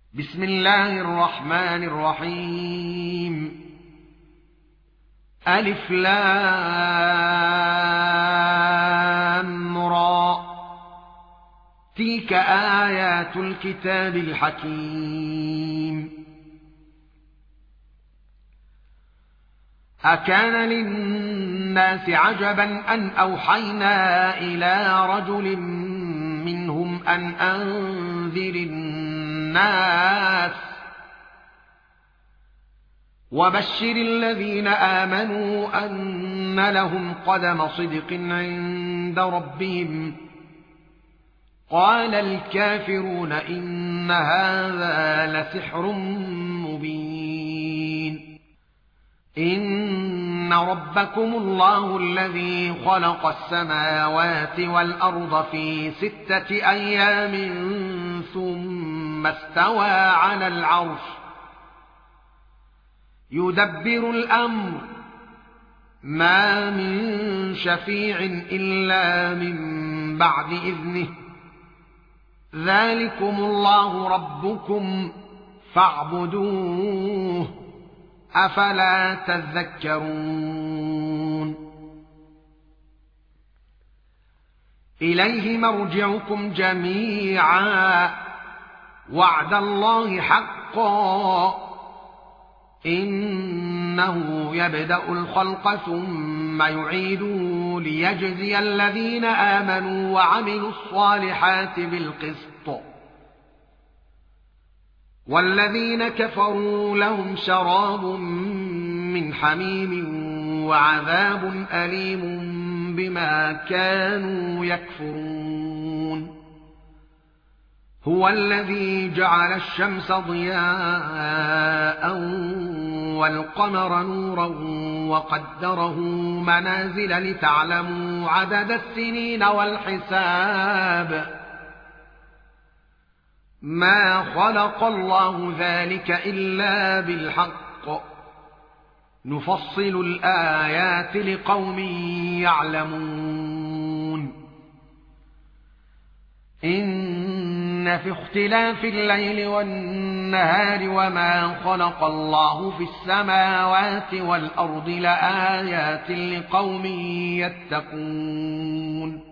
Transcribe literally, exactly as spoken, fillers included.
بسم الله الرحمن الرحيم. ألف لام را، تلك آيات الكتاب الحكيم. أكان للناس عجبا أن أوحينا إلى رجل منهم أن أنذر الناس وبشر الذين آمنوا أن لهم قدم صدق عند ربهم. قال الكافرون إن هذا لسحر مبين. إن ربكم الله الذي خلق السماوات والأرض في ستة أيام ثم استوى على العرش يدبر الأمر ما من شفيع إلا من بعد إذنه. ذلكم الله ربكم فاعبدوه أفلا تذكرون. إليه مرجعكم جميعا وعد الله حقا إنه يبدأ الخلق ثم يعيده ليجزي الذين آمنوا وعملوا الصالحات بالقسط والذين كفروا لهم شراب من حميم وعذاب أليم بما كانوا يكفرون. هو الذي جعل الشمس ضياء والقمر نورا وقدره منازل لتعلموا عدد السنين والحساب. ما خلق الله ذلك إلا بالحق نفصل الآيات لقوم يعلمون. إن في اختلاف الليل والنهار وما خلق الله في السماوات والأرض لآيات لقوم يتقون.